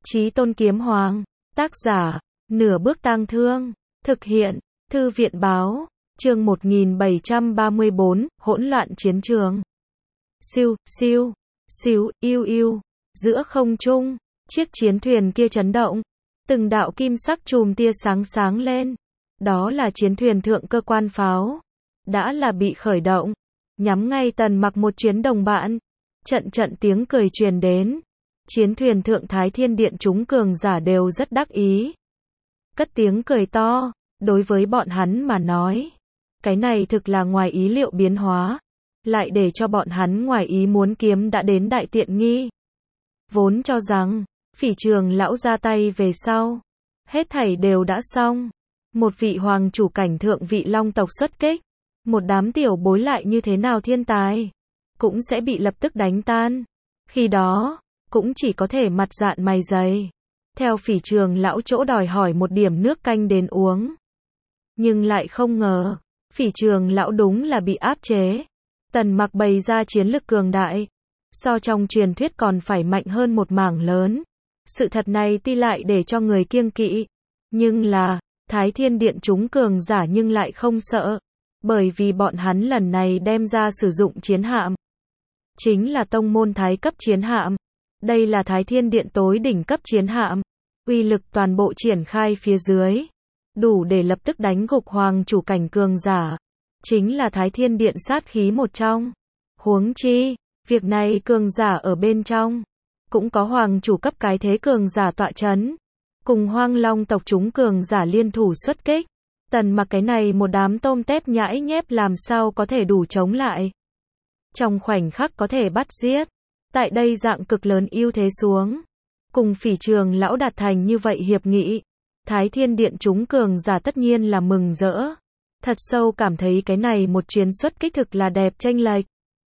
Chí Tôn Kiếm Hoàng. Tác giả, Nửa Bước Tang Thương. Thực hiện, Thư viện Báo. Chương 1734, hỗn loạn chiến trường. Siêu, siêu, xíu, yêu yêu. Giữa không trung, chiếc chiến thuyền kia chấn động. Từng đạo kim sắc chùm tia sáng sáng lên. Đó là chiến thuyền thượng cơ quan pháo. Đã là bị khởi động. Nhắm ngay Tần Mặc một chuyến đồng bạn. Trận trận tiếng cười truyền đến. Chiến thuyền thượng Thái Thiên Điện chúng cường giả đều rất đắc ý. Cất tiếng cười to, đối với bọn hắn mà nói. Cái này thực là ngoài ý liệu biến hóa. Lại để cho bọn hắn ngoài ý muốn kiếm đã đến đại tiện nghi. Vốn cho rằng, Phỉ Trường lão ra tay về sau. Hết thảy đều đã xong. Một vị hoàng chủ cảnh thượng vị long tộc xuất kích. Một đám tiểu bối lại như thế nào thiên tài. Cũng sẽ bị lập tức đánh tan. Khi đó, cũng chỉ có thể mặt dạn mày dày. Theo Phỉ Trường lão chỗ đòi hỏi một điểm nước canh đến uống. Nhưng lại không ngờ, Phỉ Trường lão đúng là bị áp chế. Tần Mặc bày ra chiến lực cường đại. So trong truyền thuyết còn phải mạnh hơn một mảng lớn. Sự thật này tuy lại để cho người kiêng kỵ. Nhưng là, Thái Thiên Điện chúng cường giả nhưng lại không sợ. Bởi vì bọn hắn lần này đem ra sử dụng chiến hạm. Chính là tông môn thái cấp chiến hạm. Đây là Thái Thiên Điện tối đỉnh cấp chiến hạm. Uy lực toàn bộ triển khai phía dưới. Đủ để lập tức đánh gục hoàng chủ cảnh cường giả. Chính là Thái Thiên Điện sát khí một trong. Huống chi, việc này cường giả ở bên trong. Cũng có hoàng chủ cấp cái thế cường giả tọa chấn. Cùng Hoang Long tộc chúng cường giả liên thủ xuất kích. Tần Mặc cái này một đám tôm tép nhãi nhép làm sao có thể đủ chống lại. Trong khoảnh khắc có thể bắt giết. Tại đây dạng cực lớn ưu thế xuống. Cùng Phỉ Trường lão đạt thành như vậy hiệp nghị. Thái Thiên Điện chúng cường giả tất nhiên là mừng rỡ. Thật sâu cảm thấy cái này một chuyến xuất kích thực là đẹp chênh lệch.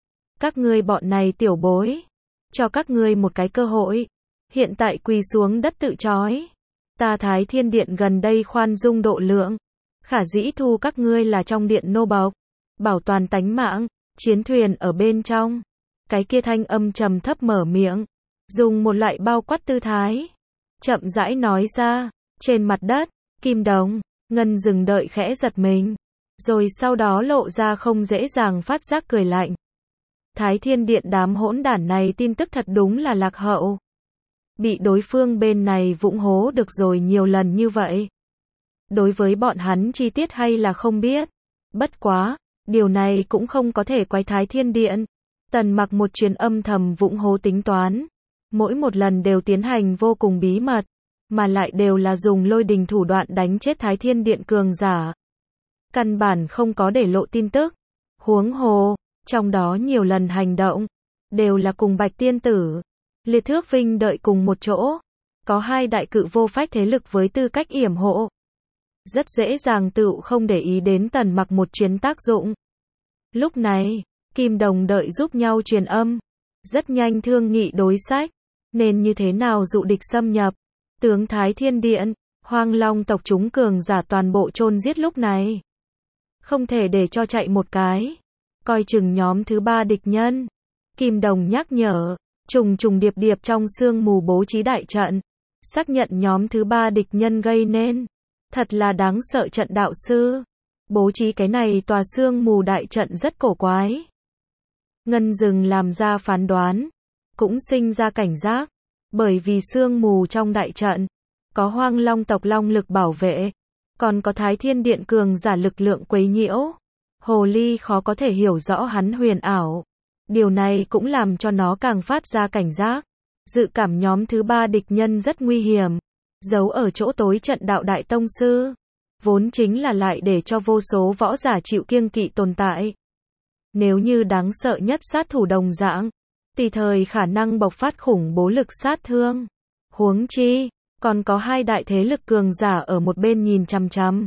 Các ngươi bọn này tiểu bối. Cho các ngươi một cái cơ hội. Hiện tại quỳ xuống đất tự trói. Ta Thái Thiên Điện gần đây khoan dung độ lượng. Khả dĩ thu các ngươi là trong điện nô bộc. Bảo toàn tánh mạng. Chiến thuyền ở bên trong. Cái kia thanh âm trầm thấp mở miệng. Dùng một loại bao quát tư thái. Chậm rãi nói ra. Trên mặt đất, Kim Đồng, Ngân dừng đợi khẽ giật mình. Rồi sau đó lộ ra không dễ dàng phát giác cười lạnh. Thái Thiên Điện đám hỗn đản này tin tức thật đúng là lạc hậu. Bị đối phương bên này vũng hố được rồi nhiều lần như vậy. Đối với bọn hắn chi tiết hay là không biết. Bất quá, điều này cũng không có thể quái Thái Thiên Điện. Tần Mặc một chuyến âm thầm vũng hố tính toán. Mỗi một lần đều tiến hành vô cùng bí mật. Mà lại đều là dùng lôi đình thủ đoạn đánh chết Thái Thiên Điện cường giả. Căn bản không có để lộ tin tức. Huống hồ, trong đó nhiều lần hành động. Đều là cùng Bạch Tiên Tử. Liệt Thước Vinh đợi cùng một chỗ. Có hai đại cự vô phách thế lực với tư cách yểm hộ. Rất dễ dàng tựu không để ý đến Tần Mặc một chuyến tác dụng. Lúc này, Kim Đồng đợi giúp nhau truyền âm. Rất nhanh thương nghị đối sách. Nên như thế nào dụ địch xâm nhập. Tướng Thái Thiên Điện, Hoang Long tộc chúng cường giả toàn bộ chôn giết lúc này. Không thể để cho chạy một cái. Coi chừng nhóm thứ ba địch nhân. Kim Đồng nhắc nhở, trùng trùng điệp điệp trong sương mù bố trí đại trận. Xác nhận nhóm thứ ba địch nhân gây nên. Thật là đáng sợ trận đạo sư. Bố trí cái này tòa sương mù đại trận rất cổ quái. Ngân dừng làm ra phán đoán. Cũng sinh ra cảnh giác. Bởi vì sương mù trong đại trận, có Hoang Long tộc long lực bảo vệ, còn có Thái Thiên Điện cường giả lực lượng quấy nhiễu. Hồ ly khó có thể hiểu rõ hắn huyền ảo. Điều này cũng làm cho nó càng phát ra cảnh giác. Dự cảm nhóm thứ ba địch nhân rất nguy hiểm. Giấu ở chỗ tối trận đạo đại tông sư. Vốn chính là lại để cho vô số võ giả chịu kiêng kỵ tồn tại. Nếu như đáng sợ nhất sát thủ đồng dạng. Tùy thời khả năng bộc phát khủng bố lực sát thương. Huống chi, còn có hai đại thế lực cường giả ở một bên nhìn chằm chằm.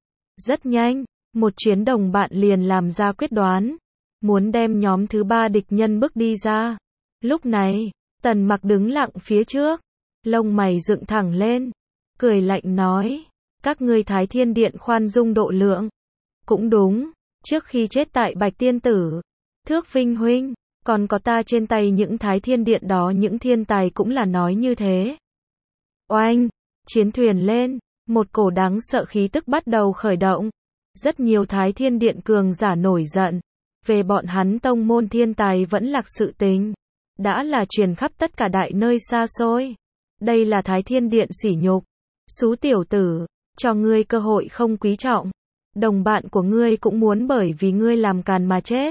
Rất nhanh, một chuyến đồng bạn liền làm ra quyết đoán. Muốn đem nhóm thứ ba địch nhân bước đi ra. Lúc này, Tần Mặc đứng lặng phía trước. Lông mày dựng thẳng lên. Cười lạnh nói. Các ngươi Thái Thiên Điện khoan dung độ lượng. Cũng đúng, trước khi chết tại Bạch Tiên Tử. Thước Vinh huynh. Còn có ta trên tay những Thái Thiên Điện đó những thiên tài cũng là nói như thế. Oanh, chiến thuyền lên, một cổ đáng sợ khí tức bắt đầu khởi động. Rất nhiều Thái Thiên Điện cường giả nổi giận. Về bọn hắn tông môn thiên tài vẫn lạc sự tình. Đã là truyền khắp tất cả đại nơi xa xôi. Đây là Thái Thiên Điện sỉ nhục. Xú tiểu tử, cho ngươi cơ hội không quý trọng. Đồng bạn của ngươi cũng muốn bởi vì ngươi làm càn mà chết.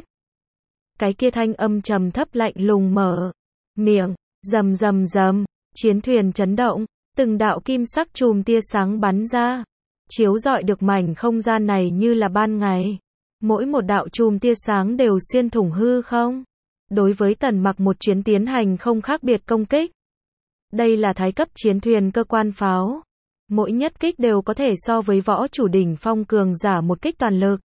Cái kia thanh âm trầm thấp lạnh lùng mở miệng, rầm rầm rầm, chiến thuyền chấn động, từng đạo kim sắc chùm tia sáng bắn ra, chiếu rọi được mảnh không gian này như là ban ngày. Mỗi một đạo chùm tia sáng đều xuyên thủng hư không. Đối với Tần Mặc một chuyến tiến hành không khác biệt công kích. Đây là thái cấp chiến thuyền cơ quan pháo. Mỗi nhất kích đều có thể so với võ chủ đỉnh phong cường giả một kích toàn lực.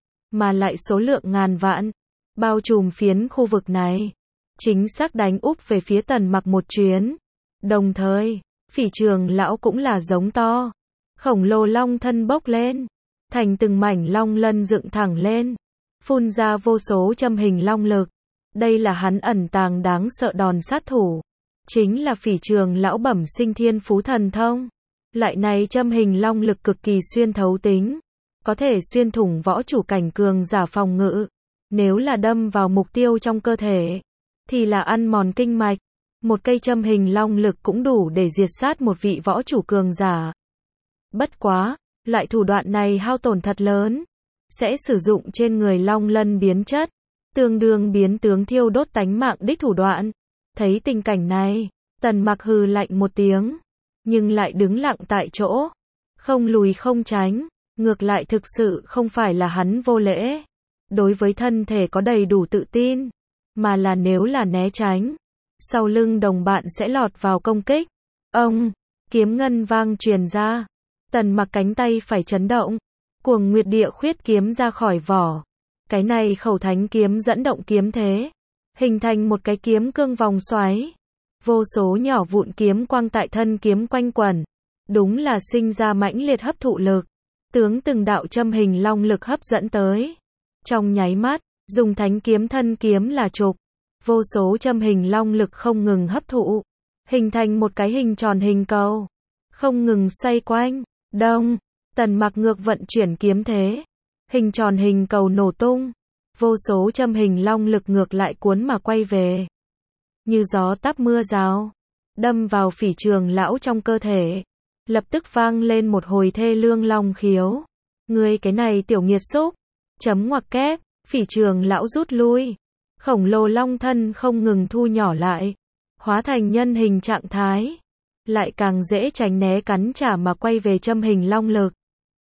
Mà lại số lượng ngàn vạn. Bao trùm phiến khu vực này. Chính xác đánh úp về phía Tần Mặc một chuyến. Đồng thời, Phỉ Trường lão cũng là giống to. Khổng lồ long thân bốc lên. Thành từng mảnh long lân dựng thẳng lên. Phun ra vô số châm hình long lực. Đây là hắn ẩn tàng đáng sợ đòn sát thủ. Chính là Phỉ Trường lão bẩm sinh thiên phú thần thông. Lại này châm hình long lực cực kỳ xuyên thấu tính. Có thể xuyên thủng võ chủ cảnh cường giả phòng ngự. Nếu là đâm vào mục tiêu trong cơ thể, thì là ăn mòn kinh mạch. Một cây châm hình long lực cũng đủ để diệt sát một vị võ chủ cường giả. Bất quá, loại thủ đoạn này hao tổn thật lớn. Sẽ sử dụng trên người long lân biến chất. Tương đương biến tướng thiêu đốt tánh mạng đích thủ đoạn. Thấy tình cảnh này, Tần Mặc hừ lạnh một tiếng. Nhưng lại đứng lặng tại chỗ. Không lùi không tránh. Ngược lại thực sự không phải là hắn vô lễ. Đối với thân thể có đầy đủ tự tin. Mà là nếu là né tránh. Sau lưng đồng bạn sẽ lọt vào công kích. Ông, kiếm ngân vang truyền ra. Tần Mặc cánh tay phải chấn động. Cuồng Nguyệt Địa Khuyết kiếm ra khỏi vỏ. Cái này khẩu thánh kiếm dẫn động kiếm thế. Hình thành một cái kiếm cương vòng xoáy. Vô số nhỏ vụn kiếm quang tại thân kiếm quanh quẩn. Đúng là sinh ra mãnh liệt hấp thụ lực. Tướng từng đạo châm hình long lực hấp dẫn tới. Trong nháy mắt, dùng thánh kiếm thân kiếm là trục. Vô số châm hình long lực không ngừng hấp thụ. Hình thành một cái hình tròn hình cầu. Không ngừng xoay quanh. Đông, Tần Mặc ngược vận chuyển kiếm thế. Hình tròn hình cầu nổ tung. Vô số châm hình long lực ngược lại cuốn mà quay về. Như gió táp mưa rào. Đâm vào Phỉ Trường lão trong cơ thể. Lập tức vang lên một hồi thê lương long khiếu. Ngươi cái này tiểu nghiệt xúc. Chấm ngoặc kép, Phỉ Trường lão rút lui. Khổng lồ long thân không ngừng thu nhỏ lại. Hóa thành nhân hình trạng thái. Lại càng dễ tránh né cắn trả mà quay về châm hình long lực.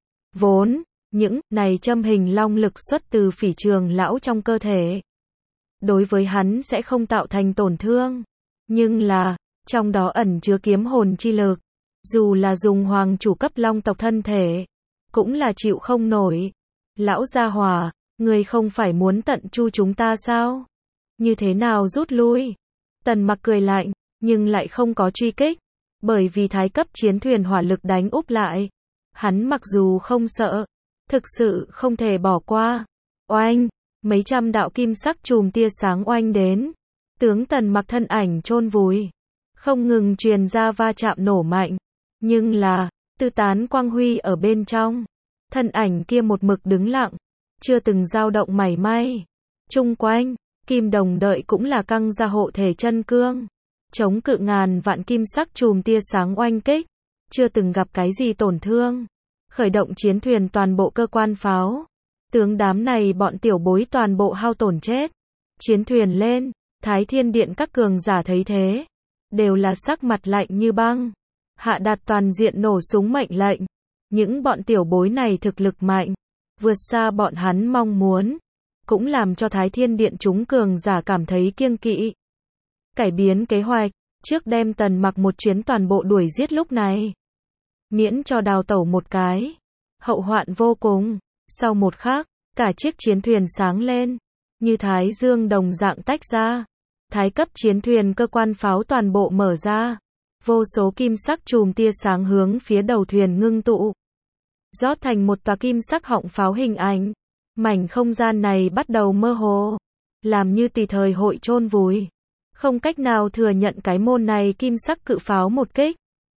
Vốn, những này châm hình long lực xuất từ Phỉ Trường lão trong cơ thể. Đối với hắn sẽ không tạo thành tổn thương. Nhưng là, trong đó ẩn chứa kiếm hồn chi lực. Dù là dùng hoàng chủ cấp long tộc thân thể, cũng là chịu không nổi. Lão gia hỏa, người không phải muốn tận chu chúng ta sao? Như thế nào rút lui? Tần Mặc cười lạnh, nhưng lại không có truy kích. Bởi vì thái cấp chiến thuyền hỏa lực đánh úp lại. Hắn mặc dù không sợ, thực sự không thể bỏ qua. Oanh, mấy trăm đạo kim sắc chùm tia sáng oanh đến. Tướng Tần Mặc thân ảnh chôn vùi. Không ngừng truyền ra va chạm nổ mạnh. Nhưng là, tư tán quang huy ở bên trong. Thân ảnh kia một mực đứng lặng. Chưa từng dao động mảy may. Chung quanh, kim đồng đợi cũng là căng ra hộ thể chân cương. Chống cự ngàn vạn kim sắc chùm tia sáng oanh kích. Chưa từng gặp cái gì tổn thương. Khởi động chiến thuyền toàn bộ cơ quan pháo. Tướng đám này bọn tiểu bối toàn bộ hao tổn chết. Chiến thuyền lên, Thái Thiên Điện các cường giả thấy thế. Đều là sắc mặt lạnh như băng. Hạ đạt toàn diện nổ súng mệnh lệnh. Những bọn tiểu bối này thực lực mạnh. Vượt xa bọn hắn mong muốn. Cũng làm cho Thái Thiên Điện chúng cường giả cảm thấy kiêng kỵ. Cải biến kế hoạch. Trước đem Tần Mặc một chuyến toàn bộ đuổi giết lúc này. Miễn cho đào tẩu một cái. Hậu hoạn vô cùng. Sau một khắc, cả chiếc chiến thuyền sáng lên. Như thái dương đồng dạng tách ra. Thái cấp chiến thuyền cơ quan pháo toàn bộ mở ra. Vô số kim sắc chùm tia sáng hướng phía đầu thuyền ngưng tụ. Rót thành một tòa kim sắc họng pháo hình ảnh. Mảnh không gian này bắt đầu mơ hồ. Làm như tùy thời hội chôn vùi. Không cách nào thừa nhận cái môn này kim sắc cự pháo một kích.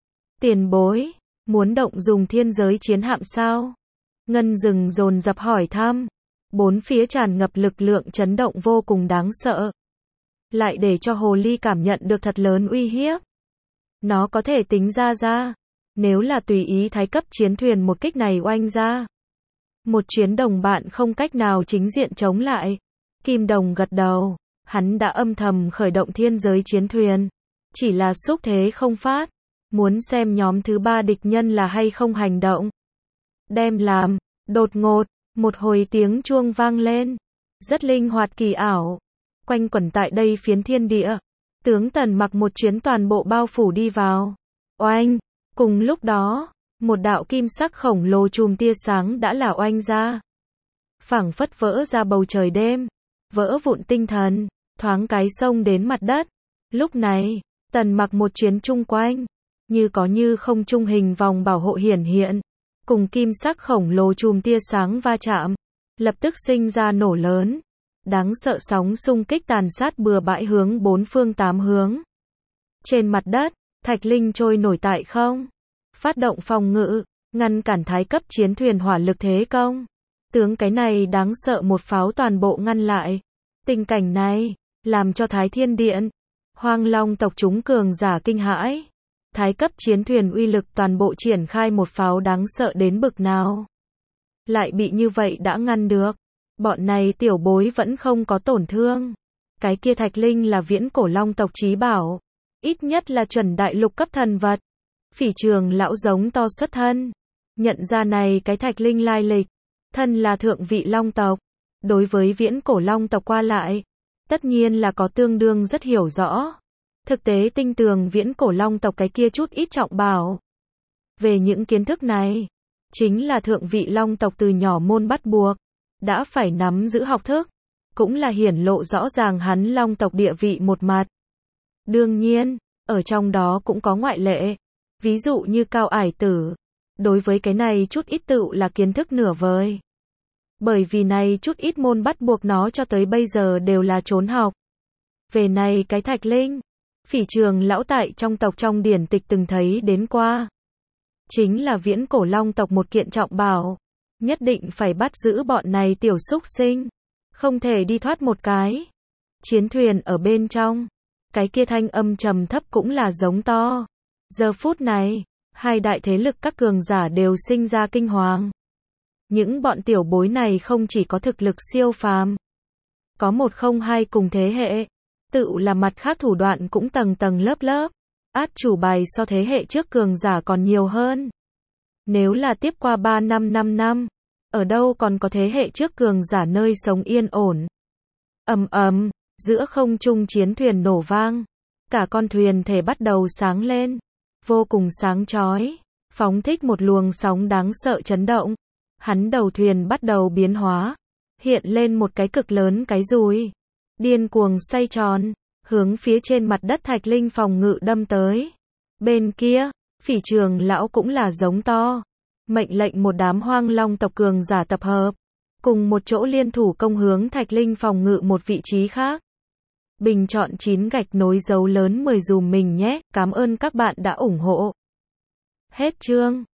Tiền bối, muốn động dùng thiên giới chiến hạm sao? Ngân Dừng dồn dập hỏi thăm. Bốn phía tràn ngập lực lượng chấn động vô cùng đáng sợ. Lại để cho hồ ly cảm nhận được thật lớn uy hiếp. Nó có thể tính ra. Nếu là tùy ý thái cấp chiến thuyền một kích này oanh ra. Một chuyến đồng bạn không cách nào chính diện chống lại. Kim Đồng gật đầu. Hắn đã âm thầm khởi động thiên giới chiến thuyền. Chỉ là xúc thế không phát. Muốn xem nhóm thứ ba địch nhân là hay không hành động. Đem làm. Đột ngột. Một hồi tiếng chuông vang lên. Rất linh hoạt kỳ ảo. Quanh quẩn tại đây phiến thiên địa. Tướng Tần mặc một chuyến toàn bộ bao phủ đi vào. Oanh. Cùng lúc đó, một đạo kim sắc khổng lồ chùm tia sáng đã là oanh ra. Phảng phất vỡ ra bầu trời đêm. Vỡ vụn tinh thần. Thoáng cái xông đến mặt đất. Lúc này, Tần mặc một chuyến chung quanh. Như có như không trung hình vòng bảo hộ hiển hiện. Cùng kim sắc khổng lồ chùm tia sáng va chạm. Lập tức sinh ra nổ lớn. Đáng sợ sóng xung kích tàn sát bừa bãi hướng bốn phương tám hướng. Trên mặt đất, thạch linh trôi nổi tại không. Phát động phòng ngự, ngăn cản thái cấp chiến thuyền hỏa lực thế công. Tướng cái này đáng sợ một pháo toàn bộ ngăn lại. Tình cảnh này, làm cho Thái Thiên Điện, Hoang Long tộc chúng cường giả kinh hãi. Thái cấp chiến thuyền uy lực toàn bộ triển khai một pháo đáng sợ đến bực nào. Lại bị như vậy đã ngăn được. Bọn này tiểu bối vẫn không có tổn thương. Cái kia thạch linh là viễn cổ long tộc chí bảo. Ít nhất là chuẩn đại lục cấp thần vật. Phỉ Trường lão giống to xuất thân. Nhận ra này cái thạch linh lai lịch. Thân là thượng vị long tộc. Đối với viễn cổ long tộc qua lại. Tất nhiên là có tương đương rất hiểu rõ. Thực tế tinh tường viễn cổ long tộc cái kia chút ít trọng bảo. Về những kiến thức này. Chính là thượng vị long tộc từ nhỏ môn bắt buộc. Đã phải nắm giữ học thức. Cũng là hiển lộ rõ ràng hắn long tộc địa vị một mặt. Đương nhiên, ở trong đó cũng có ngoại lệ. Ví dụ như Cao Ải Tử. Đối với cái này chút ít tựu là kiến thức nửa vời. Bởi vì này chút ít môn bắt buộc nó cho tới bây giờ đều là trốn học. Về này cái thạch linh. Phỉ Trường lão tại trong tộc trong điển tịch từng thấy đến qua. Chính là viễn cổ long tộc một kiện trọng bảo. Nhất định phải bắt giữ bọn này tiểu xúc sinh. Không thể đi thoát một cái. Chiến thuyền ở bên trong. Cái kia thanh âm trầm thấp cũng là giống to. Giờ phút này, hai đại thế lực các cường giả đều sinh ra kinh hoàng. Những bọn tiểu bối này không chỉ có thực lực siêu phàm. Có một không hai cùng thế hệ. Tự là mặt khác thủ đoạn cũng tầng tầng lớp lớp. Át chủ bài so thế hệ trước cường giả còn nhiều hơn. Nếu là tiếp qua 3 năm 5 năm. Ở đâu còn có thế hệ trước cường giả nơi sống yên ổn. Ầm ầm, giữa không trung chiến thuyền nổ vang. Cả con thuyền thể bắt đầu sáng lên. Vô cùng sáng chói. Phóng thích một luồng sóng đáng sợ chấn động. Hắn đầu thuyền bắt đầu biến hóa. Hiện lên một cái cực lớn cái dùi. Điên cuồng xoay tròn. Hướng phía trên mặt đất thạch linh phòng ngự đâm tới. Bên kia, Phỉ Trường lão cũng là giống to. Mệnh lệnh một đám hoang long tộc cường giả tập hợp. Cùng một chỗ liên thủ công hướng thạch linh phòng ngự một vị trí khác. Bình chọn 9 gạch nối dấu lớn 10 dùm mình nhé. Cảm ơn các bạn đã ủng hộ. Hết chương.